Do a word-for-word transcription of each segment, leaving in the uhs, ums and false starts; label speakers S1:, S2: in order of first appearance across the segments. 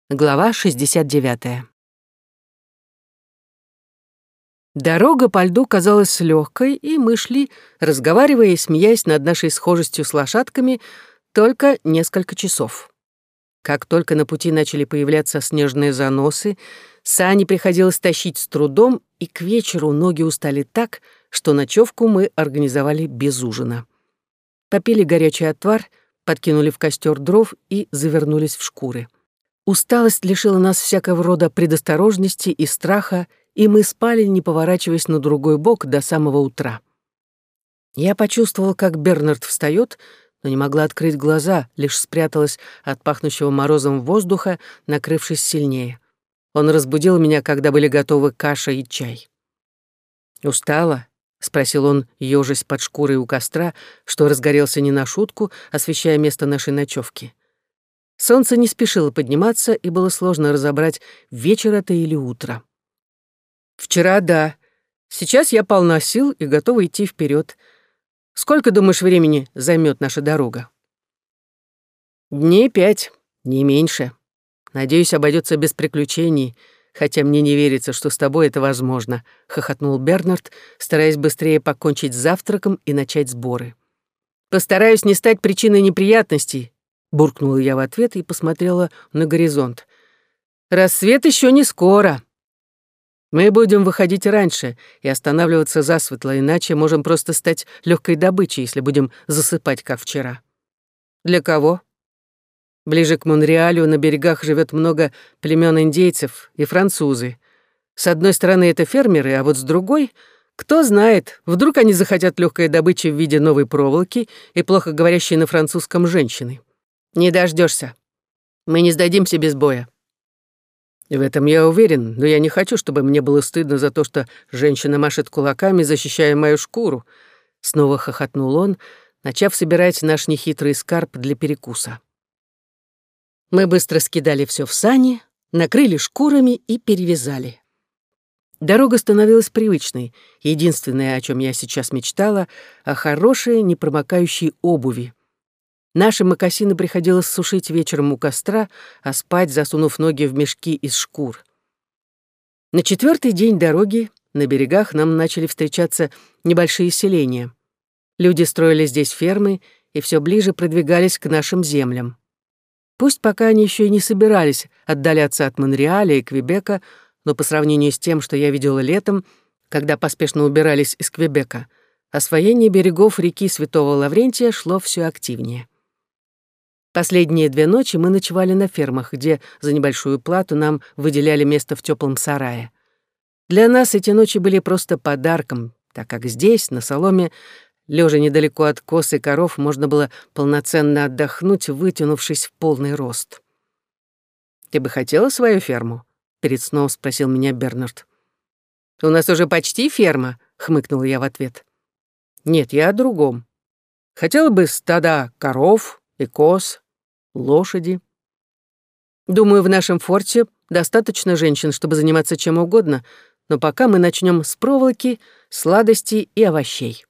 S1: Глава шестьдесят девятая. Дорога по льду казалась легкой, и мы шли, разговаривая и смеясь над нашей схожестью с лошадками, только несколько часов. Как только на пути начали появляться снежные заносы, сани приходилось тащить с трудом, и к вечеру ноги устали так, что ночевку мы организовали без ужина. Попили горячий отвар, подкинули в костер дров и завернулись в шкуры. Усталость лишила нас всякого рода предосторожности и страха, и мы спали, не поворачиваясь на другой бок до самого утра. Я почувствовала, как Бернард встает, но не могла открыть глаза, лишь спряталась от пахнущего морозом воздуха, накрывшись сильнее. Он разбудил меня, когда были готовы каша и чай. «Устала?» — спросил он, ёжась под шкурой у костра, что разгорелся не на шутку, освещая место нашей ночевки. Солнце не спешило подниматься, и было сложно разобрать, вечер это или утро. «Вчера — да. Сейчас я полна сил и готова идти вперед. Сколько, думаешь, времени займет наша дорога?» «Дней пять, не меньше. Надеюсь, обойдется без приключений, хотя мне не верится, что с тобой это возможно», — хохотнул Бернард, стараясь быстрее покончить с завтраком и начать сборы. «Постараюсь не стать причиной неприятностей», — буркнула я в ответ и посмотрела на горизонт. «Рассвет еще не скоро. Мы будем выходить раньше и останавливаться засветло, иначе можем просто стать легкой добычей, если будем засыпать, как вчера». «Для кого?» «Ближе к Монреалю на берегах живет много племен индейцев и французы. С одной стороны это фермеры, а вот с другой, кто знает, вдруг они захотят легкой добычи в виде новой проволоки и плохо говорящей на французском женщины. Не дождешься. Мы не сдадимся без боя». «В этом я уверен, но я не хочу, чтобы мне было стыдно за то, что женщина машет кулаками, защищая мою шкуру», — снова хохотнул он, начав собирать наш нехитрый скарб для перекуса. Мы быстро скидали все в сани, накрыли шкурами и перевязали. Дорога становилась привычной. Единственное, о чем я сейчас мечтала, о хорошей, непромокающей обуви. Наши мокасины приходилось сушить вечером у костра, а спать, засунув ноги в мешки из шкур. На четвертый день дороги на берегах нам начали встречаться небольшие селения. Люди строили здесь фермы и все ближе продвигались к нашим землям. Пусть пока они еще и не собирались отдаляться от Монреаля и Квебека, но по сравнению с тем, что я видела летом, когда поспешно убирались из Квебека, освоение берегов реки Святого Лаврентия шло все активнее. Последние две ночи мы ночевали на фермах, где за небольшую плату нам выделяли место в теплом сарае. Для нас эти ночи были просто подарком, так как здесь, на соломе, лежа недалеко от коз и коров, можно было полноценно отдохнуть, вытянувшись в полный рост. «Ты бы хотела свою ферму?» — перед сном спросил меня Бернард. «У нас уже почти ферма», — хмыкнула я в ответ. «Нет, я о другом. Хотела бы стада коров и коз, лошади. Думаю, в нашем форте достаточно женщин, чтобы заниматься чем угодно, но пока мы начнем с проволоки, сладостей и овощей».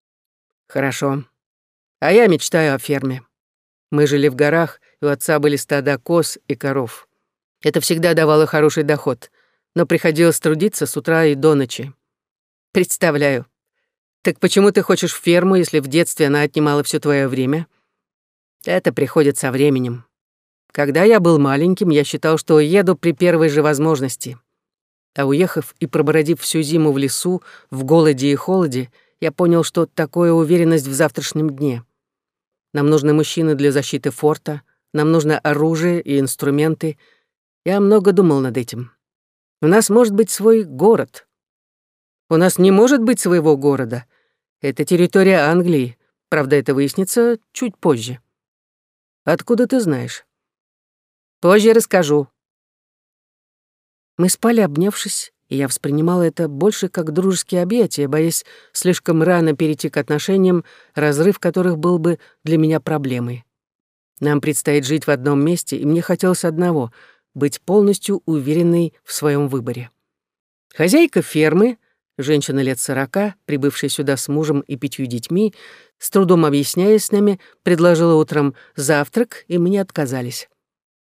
S1: «Хорошо. А я мечтаю о ферме. Мы жили в горах, и у отца были стада коз и коров. Это всегда давало хороший доход, но приходилось трудиться с утра и до ночи. Представляю. Так почему ты хочешь ферму, если в детстве она отнимала все твое время?» «Это приходит со временем. Когда я был маленьким, я считал, что уеду при первой же возможности. А уехав и пробродив всю зиму в лесу, в голоде и холоде, я понял, что такое уверенность в завтрашнем дне. Нам нужны мужчины для защиты форта, нам нужно оружие и инструменты. Я много думал над этим. У нас может быть свой город. У нас не может быть своего города. Это территория Англии. Правда, это выяснится чуть позже». «Откуда ты знаешь?» «Позже расскажу». Мы спали, обнявшись, и я воспринимала это больше как дружеские объятия, боясь слишком рано перейти к отношениям, разрыв которых был бы для меня проблемой. Нам предстоит жить в одном месте, и мне хотелось одного — быть полностью уверенной в своем выборе. Хозяйка фермы, женщина лет сорока, прибывшая сюда с мужем и пятью детьми, с трудом объясняясь с нами, предложила утром завтрак, и мы не отказались.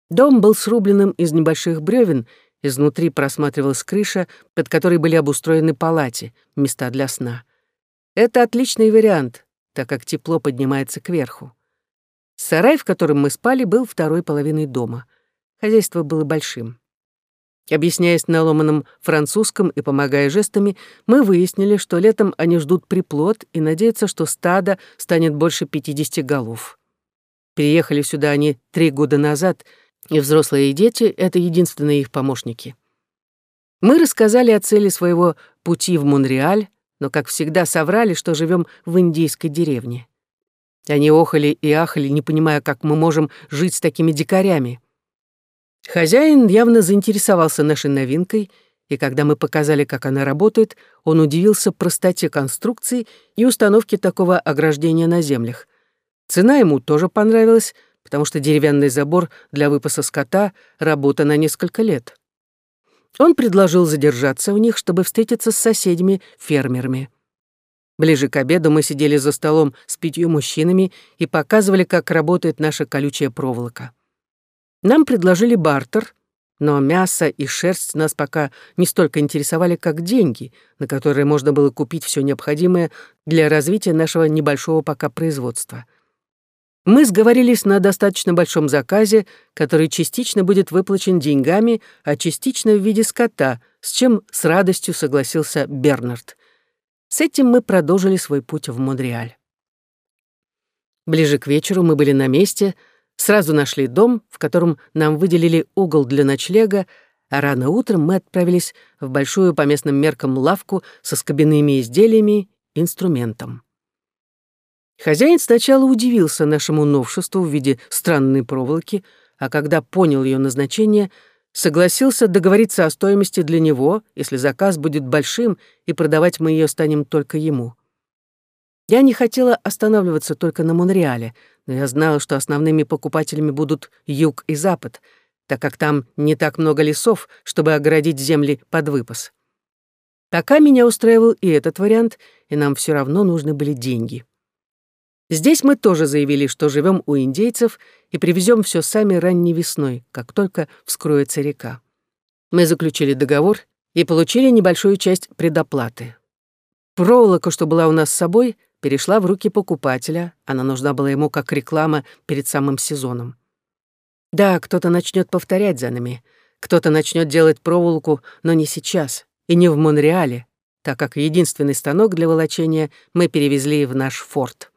S1: Дом был срубленным из небольших бревен, изнутри просматривалась крыша, под которой были обустроены палати, места для сна. Это отличный вариант, так как тепло поднимается кверху. Сарай, в котором мы спали, был второй половиной дома. Хозяйство было большим. Объясняясь на ломаном французском и помогая жестами, мы выяснили, что летом они ждут приплод и надеются, что стадо станет больше пятидесяти голов. Приехали сюда они три года назад, и взрослые и дети — это единственные их помощники. Мы рассказали о цели своего пути в Монреаль, но, как всегда, соврали, что живем в индейской деревне. Они охали и ахали, не понимая, как мы можем жить с такими дикарями. Хозяин явно заинтересовался нашей новинкой, и когда мы показали, как она работает, он удивился простоте конструкции и установке такого ограждения на землях. Цена ему тоже понравилась, потому что деревянный забор для выпаса скота — работа на несколько лет. Он предложил задержаться у них, чтобы встретиться с соседями-фермерами. Ближе к обеду мы сидели за столом с пятью мужчинами и показывали, как работает наша колючая проволока. Нам предложили бартер, но мясо и шерсть нас пока не столько интересовали, как деньги, на которые можно было купить все необходимое для развития нашего небольшого пока производства. Мы сговорились на достаточно большом заказе, который частично будет выплачен деньгами, а частично в виде скота, с чем с радостью согласился Бернард. С этим мы продолжили свой путь в Монреаль. Ближе к вечеру мы были на месте, сразу нашли дом, в котором нам выделили угол для ночлега, а рано утром мы отправились в большую по местным меркам лавку со скобяными изделиями и инструментом. Хозяин сначала удивился нашему новшеству в виде странной проволоки, а когда понял ее назначение, согласился договориться о стоимости для него, если заказ будет большим, и продавать мы ее станем только ему. Я не хотела останавливаться только на Монреале, но я знала, что основными покупателями будут юг и запад, так как там не так много лесов, чтобы огородить земли под выпас. Пока меня устраивал и этот вариант, и нам все равно нужны были деньги. Здесь мы тоже заявили, что живем у индейцев и привезем все сами ранней весной, как только вскроется река. Мы заключили договор и получили небольшую часть предоплаты. Проволока, что была у нас с собой, перешла в руки покупателя, она нужна была ему как реклама перед самым сезоном. Да, кто-то начнет повторять за нами, кто-то начнет делать проволоку, но не сейчас и не в Монреале, так как единственный станок для волочения мы перевезли в наш форт.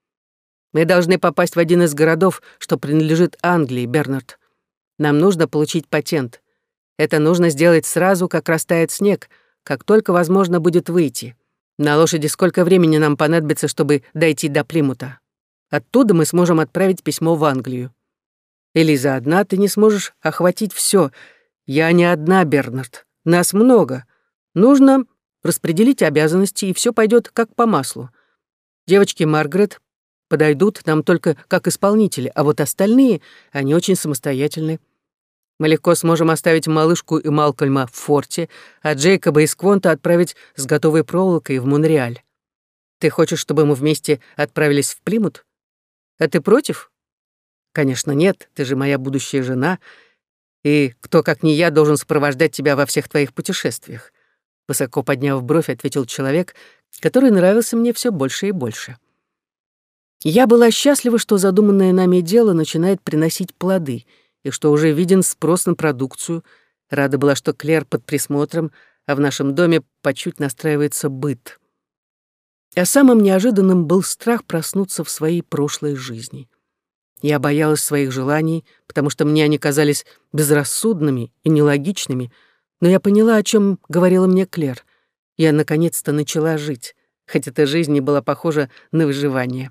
S1: Мы должны попасть в один из городов, что принадлежит Англии, Бернард. Нам нужно получить патент. Это нужно сделать сразу, как растает снег, как только возможно будет выйти. На лошади сколько времени нам понадобится, чтобы дойти до Плимута? Оттуда мы сможем отправить письмо в Англию. Элиза, одна ты не сможешь охватить все. Я не одна, Бернард. Нас много. Нужно распределить обязанности, и все пойдет как по маслу. Девочки Маргарет подойдут нам только как исполнители, а вот остальные, они очень самостоятельны. Мы легко сможем оставить малышку и Малкольма в форте, а Джейкоба и Сквонта отправить с готовой проволокой в Монреаль. Ты хочешь, чтобы мы вместе отправились в Плимут? А ты против? Конечно, нет, ты же моя будущая жена, и кто, как не я, должен сопровождать тебя во всех твоих путешествиях. Высоко подняв бровь, ответил человек, который нравился мне все больше и больше. Я была счастлива, что задуманное нами дело начинает приносить плоды, и что уже виден спрос на продукцию. Рада была, что Клэр под присмотром, а в нашем доме по чуть настраивается быт. А самым неожиданным был страх проснуться в своей прошлой жизни. Я боялась своих желаний, потому что мне они казались безрассудными и нелогичными, но я поняла, о чем говорила мне Клэр. Я наконец-то начала жить, хоть эта жизнь не была похожа на выживание.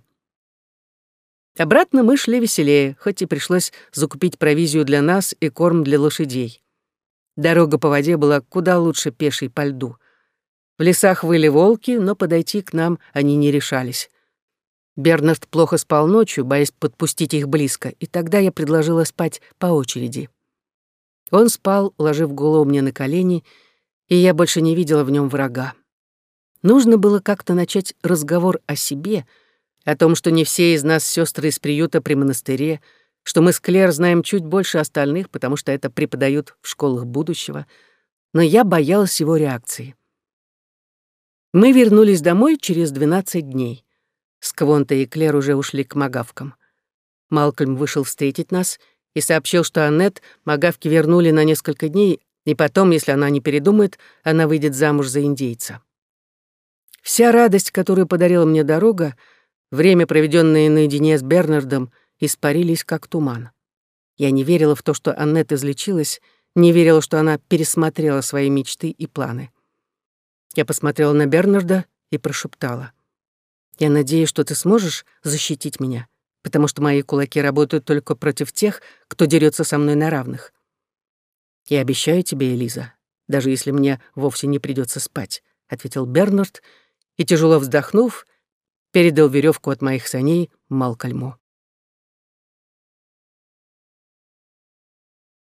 S1: Обратно мы шли веселее, хоть и пришлось закупить провизию для нас и корм для лошадей. Дорога по воде была куда лучше пешей по льду. В лесах выли волки, но подойти к нам они не решались. Бернард плохо спал ночью, боясь подпустить их близко, и тогда я предложила спать по очереди. Он спал, ложив голову мне на колени, и я больше не видела в нем врага. Нужно было как-то начать разговор о себе, о том, что не все из нас сестры из приюта при монастыре, что мы с Клэр знаем чуть больше остальных, потому что это преподают в школах будущего, но я боялась его реакции. Мы вернулись домой через двенадцать дней. Сквонта и Клэр уже ушли к магавкам. Малкольм вышел встретить нас и сообщил, что Аннет магавки вернули на несколько дней, и потом, если она не передумает, она выйдет замуж за индейца. Вся радость, которую подарила мне дорога, время, проведенное наедине с Бернардом, испарились как туман. Я не верила в то, что Аннет излечилась, не верила, что она пересмотрела свои мечты и планы. Я посмотрела на Бернарда и прошептала: «Я надеюсь, что ты сможешь защитить меня, потому что мои кулаки работают только против тех, кто дерется со мной на равных. Я обещаю тебе, Элиза, даже если мне вовсе не придется спать», — ответил Бернард и, тяжело вздохнув, передал веревку от моих саней Малкольму.